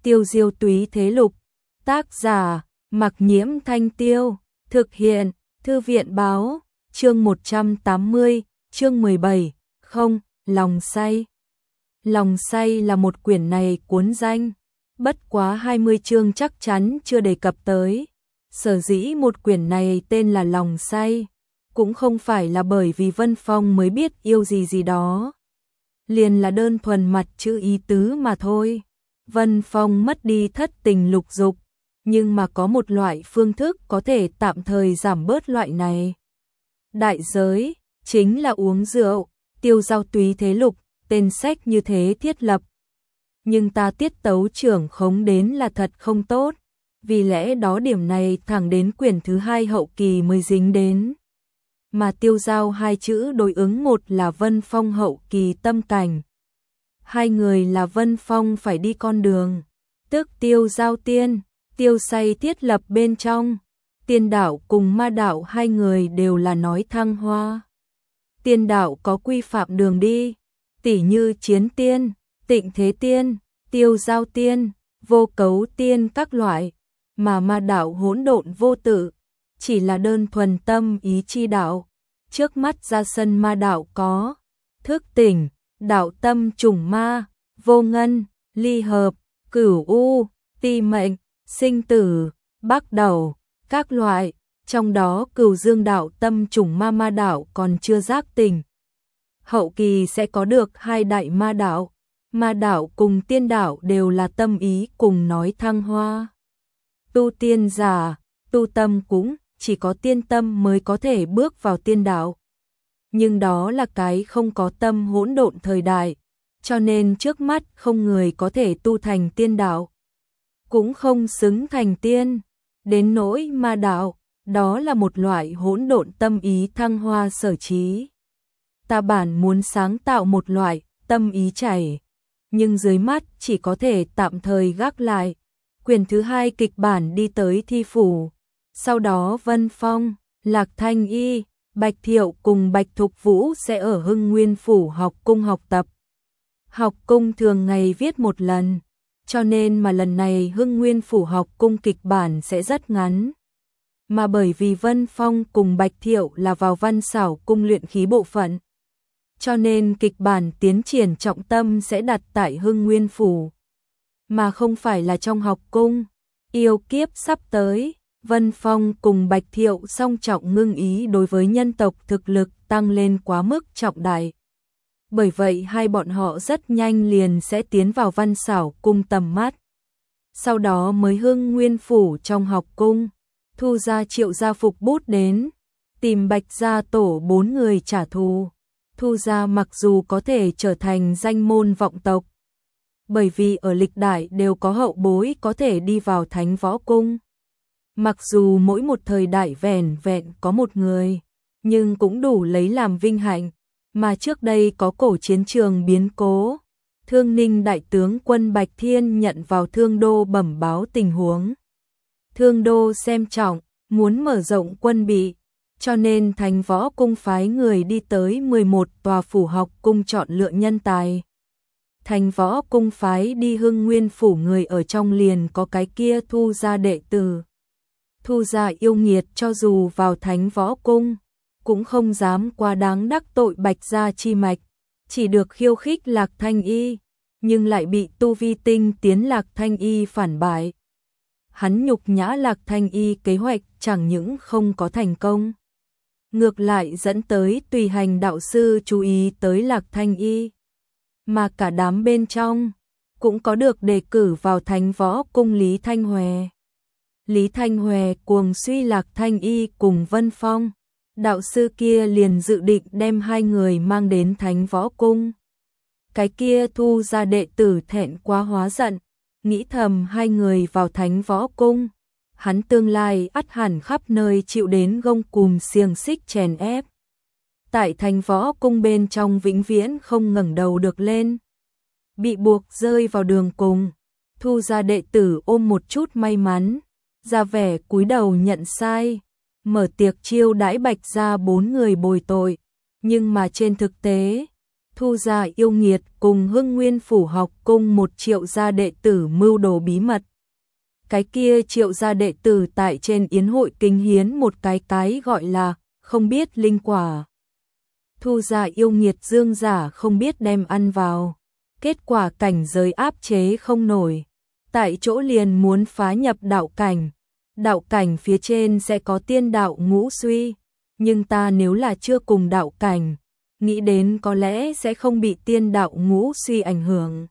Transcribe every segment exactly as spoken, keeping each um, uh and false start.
Tiêu Diêu Túy Thế Lục. Tác giả: Mặc Nhiễm Thanh Tiêu. Thực hiện: Thư viện báo. Chương một trăm tám mươi, chương mười bảy, không, lòng say. Lòng say là một quyển này cuốn danh, bất quá hai mươi chương chắc chắn chưa đề cập tới. Sở dĩ một quyển này tên là Lòng say, cũng không phải là bởi vì Vân Phong mới biết yêu gì gì đó. Liền là đơn thuần mặt chữ ý tứ mà thôi. Vân Phong mất đi thất tình lục dục, nhưng mà có một loại phương thức có thể tạm thời giảm bớt loại này. Đại giới, chính là uống rượu. Tiêu Giao Túy Thế Lục, tên sách như thế thiết lập. Nhưng ta tiết tấu trưởng khống đến là thật không tốt, vì lẽ đó điểm này thẳng đến quyển thứ hai hậu kỳ mới dính đến. Mà tiêu giao hai chữ đối ứng một là Vân Phong hậu kỳ tâm cảnh. Hai người là Vân Phong phải đi con đường, tức tiêu giao tiên, tiêu say thiết lập bên trong. Tiên đạo cùng ma đạo hai người đều là nói thăng hoa. Tiên đạo có quy phạm đường đi, tỉ như chiến tiên, tịnh thế tiên, tiêu giao tiên, vô cấu tiên các loại, mà ma đạo hỗn độn vô tự, chỉ là đơn thuần tâm ý chi đạo. Trước mắt ra sân ma đạo có thức tỉnh, đạo tâm trùng ma, vô ngân, ly hợp, cửu u, ti mệnh, sinh tử, bắc đầu, các loại, trong đó cửu dương đạo tâm trùng ma ma đạo còn chưa giác tỉnh. Hậu kỳ sẽ có được hai đại ma đạo, ma đạo cùng tiên đạo đều là tâm ý cùng nói thăng hoa. Tu tiên giả, tu tâm cũng chỉ có tiên tâm mới có thể bước vào tiên đạo. Nhưng đó là cái không có tâm hỗn độn thời đại, cho nên trước mắt không người có thể tu thành tiên đạo, cũng không xứng thành tiên. Đến nỗi ma đạo, đó là một loại hỗn độn tâm ý thăng hoa sở trí. Ta bản muốn sáng tạo một loại tâm ý chảy, nhưng dưới mắt chỉ có thể tạm thời gác lại. Quyển thứ hai kịch bản đi tới thi phủ, sau đó Vân Phong, Lạc Thanh Y, Bạch Thiệu cùng Bạch Thục Vũ sẽ ở Hưng Nguyên Phủ học cung học tập. Học cung thường ngày viết một lần, cho nên mà lần này Hưng Nguyên Phủ học cung kịch bản sẽ rất ngắn. Mà bởi vì Vân Phong cùng Bạch Thiệu là vào Văn Xảo cung luyện khí bộ phận, cho nên kịch bản tiến triển trọng tâm sẽ đặt tại Hưng Nguyên Phủ, mà không phải là trong học cung. Yêu kiếp sắp tới, Vân Phong cùng Bạch Thiệu song trọng ngưng ý đối với nhân tộc thực lực tăng lên quá mức trọng đại. Bởi vậy hai bọn họ rất nhanh liền sẽ tiến vào Văn Xảo cung tầm mắt. Sau đó mới Hưng Nguyên Phủ trong học cung, Thu gia Triệu gia phục bút đến, tìm Bạch gia tổ bốn người trả thù. Thu gia mặc dù có thể trở thành danh môn vọng tộc, bởi vì ở lịch đại đều có hậu bối có thể đi vào Thánh Võ Cung. Mặc dù mỗi một thời đại vẻn vẹn có một người, nhưng cũng đủ lấy làm vinh hạnh. Mà trước đây có cổ chiến trường biến cố, Thương Ninh đại tướng quân Bạch Thiên nhận vào Thương Đô bẩm báo tình huống. Thương Đô xem trọng, muốn mở rộng quân bị, cho nên Thánh Võ Cung phái người đi tới mười một tòa phủ học cung chọn lựa nhân tài. Thánh Võ Cung phái đi Hưng Nguyên Phủ người ở trong liền có cái kia Thu gia đệ tử. Thu gia yêu nghiệt cho dù vào Thánh Võ Cung, cũng không dám quá đáng đắc tội Bạch gia chi mạch, chỉ được khiêu khích Lạc Thanh Y, nhưng lại bị tu vi tinh tiến Lạc Thanh Y phản bại. Hắn nhục nhã Lạc Thanh Y kế hoạch chẳng những không có thành công, ngược lại dẫn tới tùy hành đạo sư chú ý tới Lạc Thanh Y, mà cả đám bên trong cũng có được đề cử vào Thánh Võ Cung Lý Thanh Hòe. Lý Thanh Hòe cuồng suy Lạc Thanh Y cùng Vân Phong, đạo sư kia liền dự định đem hai người mang đến Thánh Võ Cung. Cái kia Thu gia đệ tử thẹn quá hóa giận, nghĩ thầm hai người vào Thánh Võ Cung, hắn tương lai ắt hẳn khắp nơi chịu đến gông cùm xiềng xích chèn ép. Tại Thánh Võ Cung bên trong vĩnh viễn không ngẩng đầu được lên, bị buộc rơi vào đường cùng. Thu gia đệ tử ôm một chút may mắn, ra vẻ cúi đầu nhận sai, mở tiệc chiêu đãi Bạch gia bốn người bồi tội, nhưng mà trên thực tế, Thu gia yêu nghiệt cùng Hưng Nguyên phủ học cung một Triệu gia đệ tử mưu đồ bí mật. Cái kia Triệu gia đệ tử tại trên yến hội kinh hiến một cái cái gọi là không biết linh quả. Thu gia yêu nghiệt dương giả không biết đem ăn vào, kết quả cảnh giới áp chế không nổi, tại chỗ liền muốn phá nhập đạo cảnh. Đạo cảnh phía trên sẽ có tiên đạo ngũ suy, nhưng ta nếu là chưa cùng đạo cảnh, nghĩ đến có lẽ sẽ không bị tiên đạo ngũ suy ảnh hưởng.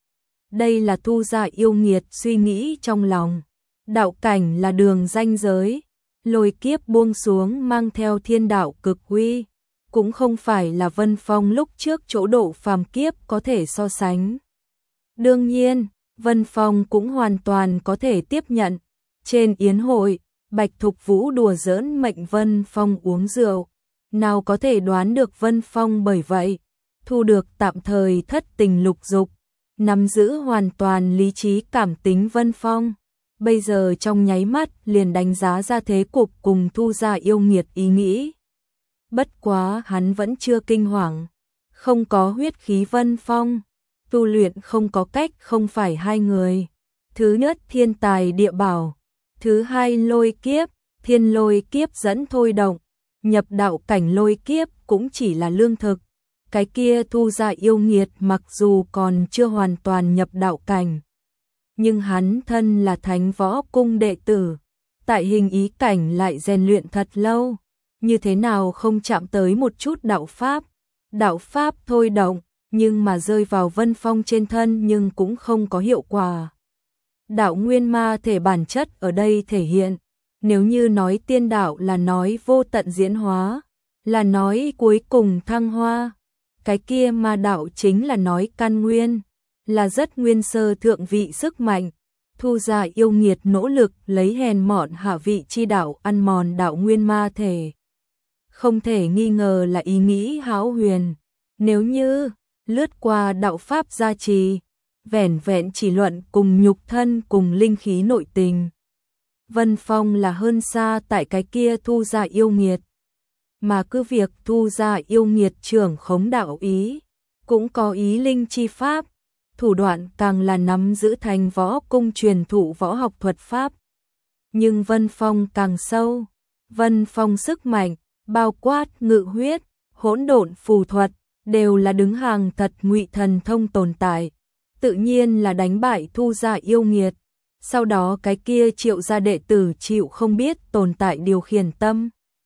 Đây là Thu gia yêu nghiệt suy nghĩ trong lòng. Đạo cảnh là đường ranh giới, lôi kiếp buông xuống mang theo thiên đạo cực uy, cũng không phải là Vân Phong lúc trước chỗ độ phàm kiếp có thể so sánh. Đương nhiên, Vân Phong cũng hoàn toàn có thể tiếp nhận. Trên yến hội, Bạch Thục Vũ đùa giỡn mệnh Vân Phong uống rượu, nào có thể đoán được Vân Phong bởi vậy thu được tạm thời thất tình lục dục, nắm giữ hoàn toàn lý trí cảm tính Vân Phong. Bây giờ trong nháy mắt liền đánh giá ra thế cục cùng Thu gia yêu nghiệt ý nghĩ. Bất quá hắn vẫn chưa kinh hoàng, không có huyết khí Vân Phong, tu luyện không có cách không phải hai người. Thứ nhất thiên tài địa bảo, thứ hai lôi kiếp, thiên lôi kiếp dẫn thôi động, nhập đạo cảnh lôi kiếp cũng chỉ là lương thực. Cái kia Thu gia yêu nghiệt mặc dù còn chưa hoàn toàn nhập đạo cảnh, nhưng hắn thân là Thánh Võ Cung đệ tử, tại hình ý cảnh lại rèn luyện thật lâu, như thế nào không chạm tới một chút đạo pháp. Đạo pháp thôi động, nhưng mà rơi vào Vân Phong trên thân nhưng cũng không có hiệu quả. Đạo nguyên ma thể bản chất ở đây thể hiện, nếu như nói tiên đạo là nói vô tận diễn hóa, là nói cuối cùng thăng hoa, cái kia ma đạo chính là nói căn nguyên, là rất nguyên sơ thượng vị sức mạnh. Thu gia yêu nghiệt nỗ lực lấy hèn mọn hạ vị chi đạo ăn mòn đạo nguyên ma thể, không thể nghi ngờ là ý nghĩ hão huyền. Nếu như lướt qua đạo pháp gia trì, vẻn vẹn chỉ luận cùng nhục thân cùng linh khí nội tình, Vân Phong là hơn xa tại cái kia Thu gia yêu nghiệt. Mà cứ việc Thu gia yêu nghiệt trưởng khống đạo ý, cũng có ý linh chi pháp, thủ đoạn càng là nắm giữ Thành Võ Cung truyền thụ võ học thuật pháp. Nhưng Vân Phong càng sâu, Vân Phong sức mạnh, bao quát ngự huyết, hỗn độn phù thuật, đều là đứng hàng thật ngụy thần thông tồn tại, tự nhiên là đánh bại Thu gia yêu nghiệt. Sau đó cái kia Triệu gia đệ tử chịu không biết tồn tại điều khiển tâm,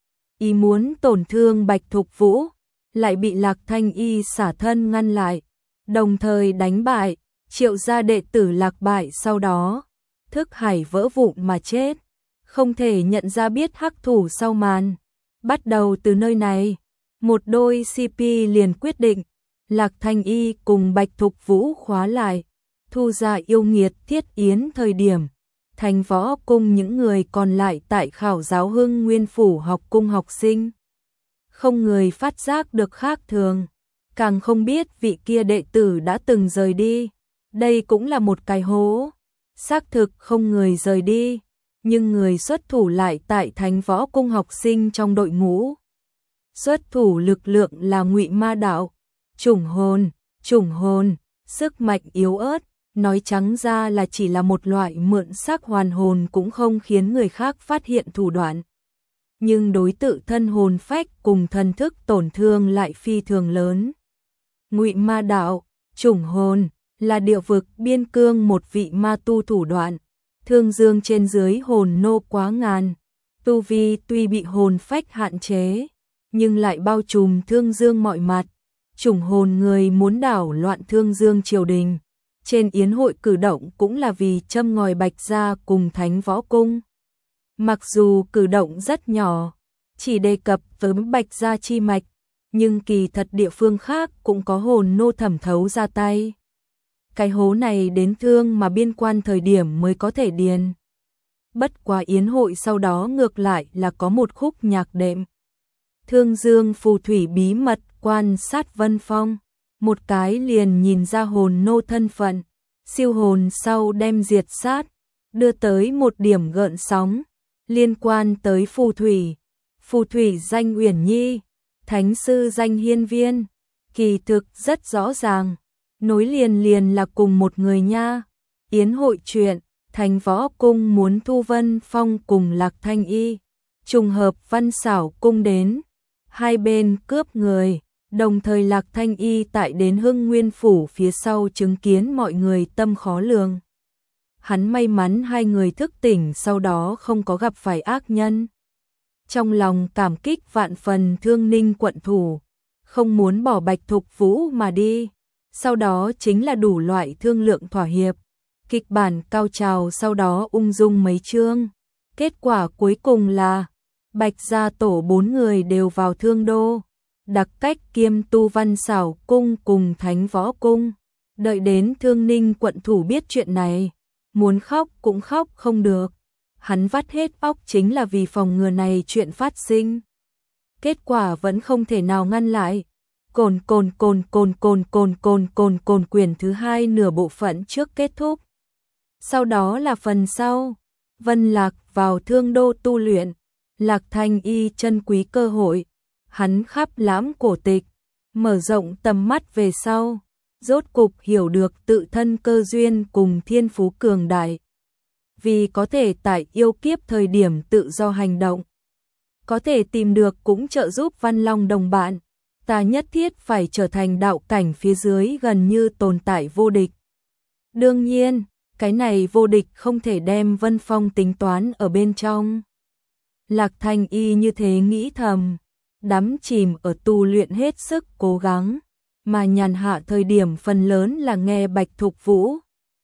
ý muốn tổn thương Bạch Thục Vũ, lại bị Lạc Thanh Y xả thân ngăn lại, đồng thời đánh bại. Triệu gia đệ tử lạc bại sau đó, thức hải vỡ vụn mà chết, không thể nhận ra biết hắc thủ sau màn. Bắt đầu từ nơi này, một đôi xê pê liền quyết định, Lạc Thanh Y cùng Bạch Thục Vũ khóa lại. Thu gia yêu nghiệt thiết yến thời điểm, Thành Võ Cung những người còn lại tại khảo giáo Hưng Nguyên phủ học cung học sinh, không người phát giác được khác thường, càng không biết vị kia đệ tử đã từng rời đi. Đây cũng là một cái hố. Xác thực không người rời đi, nhưng người xuất thủ lại tại Thánh Võ Cung học sinh trong đội ngũ. Xuất thủ lực lượng là Ngụy Ma đạo, chủng hồn, chủng hồn, sức mạnh yếu ớt, nói trắng ra là chỉ là một loại mượn xác hoàn hồn cũng không khiến người khác phát hiện thủ đoạn. Nhưng đối tự thân hồn phách cùng thần thức tổn thương lại phi thường lớn. Ngụy Ma đạo, chủng hồn là địa vực biên cương một vị ma tu thủ đoạn, thương dương trên dưới hồn nô quá ngàn, tu vi tuy bị hồn phách hạn chế, nhưng lại bao trùm thương dương mọi mặt. Chủng hồn người muốn đảo loạn thương dương triều đình, trên yến hội cử động cũng là vì châm ngòi Bạch gia cùng Thánh Võ Cung. Mặc dù cử động rất nhỏ, chỉ đề cập với Bạch gia chi mạch, nhưng kỳ thật địa phương khác cũng có hồn nô thẩm thấu ra tay. Cái hố này đến thương mà biên quan thời điểm mới có thể điền. Bất quá yến hội sau đó ngược lại là có một khúc nhạc đệm. Thương dương phù thủy bí mật quan sát Vân Phong, một cái liền nhìn ra hồn nô thân phận, siêu hồn sau đem diệt sát, đưa tới một điểm gợn sóng, liên quan tới phù thủy. Phù thủy danh Uyển Nhi, thánh sư danh Hiên Viên, kỳ thực rất rõ ràng, nối liền liền là cùng một người nha. Yến hội chuyện, Thành Võ Cung muốn thu Vân Phong cùng Lạc Thanh Y. Trùng hợp Văn Xảo Cung đến, hai bên cướp người, đồng thời Lạc Thanh Y tại đến Hưng Nguyên Phủ phía sau chứng kiến mọi người tâm khó lường. Hắn may mắn hai người thức tỉnh sau đó không có gặp phải ác nhân. Trong lòng cảm kích vạn phần thương Ninh quận thủ, không muốn bỏ Bạch Thục Vũ mà đi. Sau đó chính là đủ loại thương lượng thỏa hiệp. Kịch bản cao trào sau đó ung dung mấy chương. Kết quả cuối cùng là Bạch gia tổ bốn người đều vào Thương Đô. Đặc cách kiêm tu Văn Xảo Cung cùng Thánh Võ Cung. Đợi đến Thương Ninh quận thủ biết chuyện này, muốn khóc cũng khóc không được. Hắn vắt hết óc chính là vì phòng ngừa này chuyện phát sinh. Kết quả vẫn không thể nào ngăn lại. Cồn cồn cồn cồn cồn cồn cồn cồn cồn quyền thứ hai nửa bộ phận trước kết thúc. Sau đó là phần sau. Vân Lạc vào Thương Đô tu luyện. Lạc Thanh Y chân quý cơ hội. Hắn khắp lãm cổ tịch, mở rộng tầm mắt về sau. Rốt cục hiểu được tự thân cơ duyên cùng thiên phú cường đại. Vì có thể tại yêu kiếp thời điểm tự do hành động. Có thể tìm được cũng trợ giúp Văn Long đồng bạn. Ta nhất thiết phải trở thành đạo cảnh phía dưới gần như tồn tại vô địch. Đương nhiên, cái này vô địch không thể đem Vân Phong tính toán ở bên trong. Lạc Thanh Y như thế nghĩ thầm, đắm chìm ở tu luyện hết sức cố gắng, mà nhàn hạ thời điểm phần lớn là nghe Bạch Thục Vũ.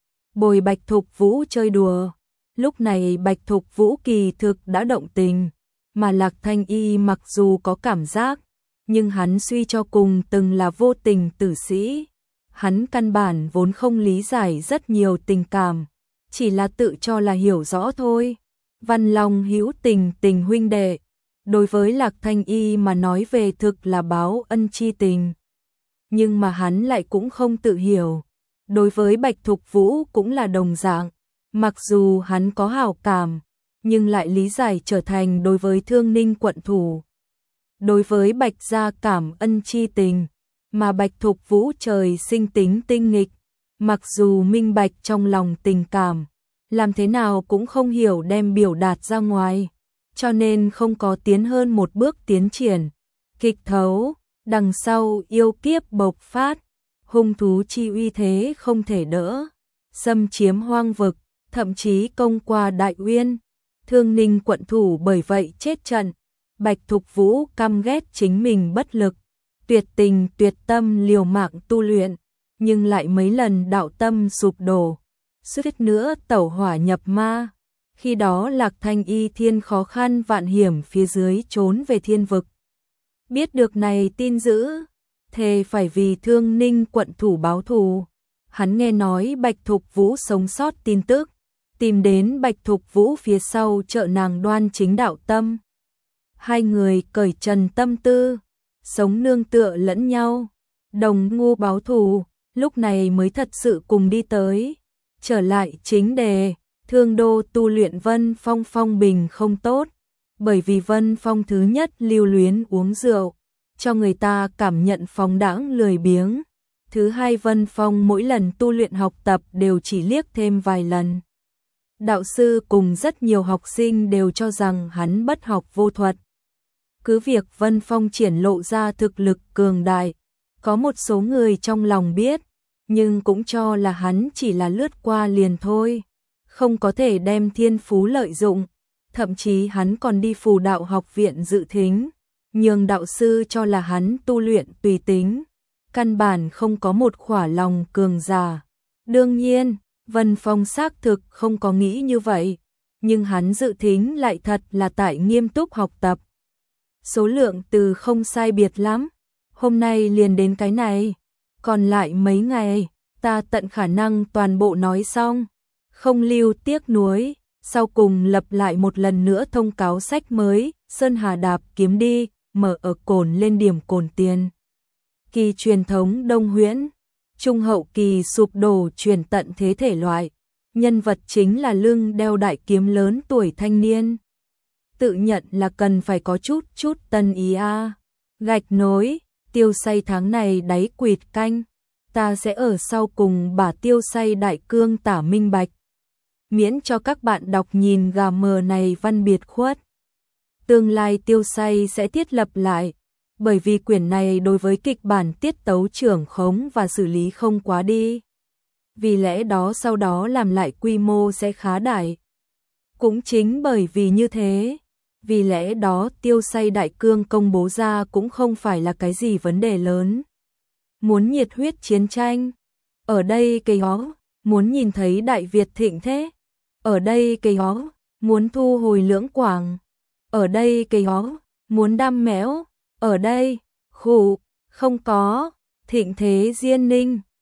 Bồi Bạch Thục Vũ chơi đùa, lúc này Bạch Thục Vũ kỳ thực đã động tình, mà Lạc Thanh Y mặc dù có cảm giác, nhưng hắn suy cho cùng từng là vô tình tử sĩ. Hắn căn bản vốn không lý giải rất nhiều tình cảm, chỉ là tự cho là hiểu rõ thôi. Văn Long hữu tình tình huynh đệ, đối với Lạc Thanh Y mà nói về thực là báo ân chi tình. Nhưng mà hắn lại cũng không tự hiểu, đối với Bạch Thục Vũ cũng là đồng dạng, mặc dù hắn có hảo cảm, nhưng lại lý giải trở thành đối với Thương Ninh quận thủ. Đối với Bạch gia cảm ân chi tình, mà Bạch Thục Vũ trời sinh tính tinh nghịch, mặc dù minh bạch trong lòng tình cảm, làm thế nào cũng không hiểu đem biểu đạt ra ngoài, cho nên không có tiến hơn một bước tiến triển. Kịch thấu, đằng sau yêu kiếp bộc phát, hung thú chi uy thế không thể đỡ, xâm chiếm hoang vực, thậm chí công qua Đại Uyên. Thương Ninh quận thủ bởi vậy chết trận. Bạch Thục Vũ căm ghét chính mình bất lực, tuyệt tình tuyệt tâm liều mạng tu luyện, nhưng lại mấy lần đạo tâm sụp đổ, suýt nữa tẩu hỏa nhập ma. Khi đó Lạc Thanh Y thiên khó khăn vạn hiểm phía dưới trốn về thiên vực. Biết được này tin dữ, thề phải vì Thương Ninh quận thủ báo thù. Hắn nghe nói Bạch Thục Vũ sống sót tin tức, tìm đến Bạch Thục Vũ phía sau trợ nàng đoan chính đạo tâm. Hai người cởi trần tâm tư, sống nương tựa lẫn nhau, đồng ngu báo thù, lúc này mới thật sự cùng đi tới. Trở lại chính đề, Thương Đô tu luyện Vân Phong phong bình không tốt, bởi vì Vân Phong thứ nhất lưu luyến uống rượu, cho người ta cảm nhận phóng đãng lười biếng. Thứ hai Vân Phong mỗi lần tu luyện học tập đều chỉ liếc thêm vài lần. Đạo sư cùng rất nhiều học sinh đều cho rằng hắn bất học vô thuật. Cứ việc Vân Phong triển lộ ra thực lực cường đại, có một số người trong lòng biết, nhưng cũng cho là hắn chỉ là lướt qua liền thôi, không có thể đem thiên phú lợi dụng. Thậm chí hắn còn đi Phù Đạo học viện dự thính, nhưng đạo sư cho là hắn tu luyện tùy tính, căn bản không có một khỏa lòng cường giả. Đương nhiên, Vân Phong xác thực không có nghĩ như vậy, nhưng hắn dự thính lại thật là tại nghiêm túc học tập. Số lượng từ không sai biệt lắm, hôm nay liền đến cái này, còn lại mấy ngày, ta tận khả năng toàn bộ nói xong, không lưu tiếc nuối. Sau cùng lập lại một lần nữa thông cáo sách mới, Sơn Hà Đạp kiếm đi, mở ở cồn lên điểm cồn tiền. Kỳ truyền thống Đông Huyễn, trung hậu kỳ sụp đổ truyền tận thế thể loại, nhân vật chính là lưng đeo đại kiếm lớn tuổi thanh niên. Tự nhận là cần phải có chút chút tân ý a. Gạch nối, Tiêu Say tháng này đáy quỵt canh, ta sẽ ở sau cùng bả Tiêu Say đại cương tả minh bạch. Miễn cho các bạn đọc nhìn gà mờ này văn biệt khuất. Tương lai Tiêu Say sẽ thiết lập lại, bởi vì quyển này đối với kịch bản tiết tấu trưởng khống và xử lý không quá đi. Vì lẽ đó sau đó làm lại quy mô sẽ khá đại. Cũng chính bởi vì như thế, vì lẽ đó Tiêu Say đại cương công bố ra cũng không phải là cái gì vấn đề lớn. Muốn nhiệt huyết chiến tranh, ở đây cây hó, muốn nhìn thấy Đại Việt thịnh thế, ở đây cây hó, muốn thu hồi Lưỡng Quảng, ở đây cây hó, muốn đam mẽo, ở đây, khủ, không có, thịnh thế Diên Ninh.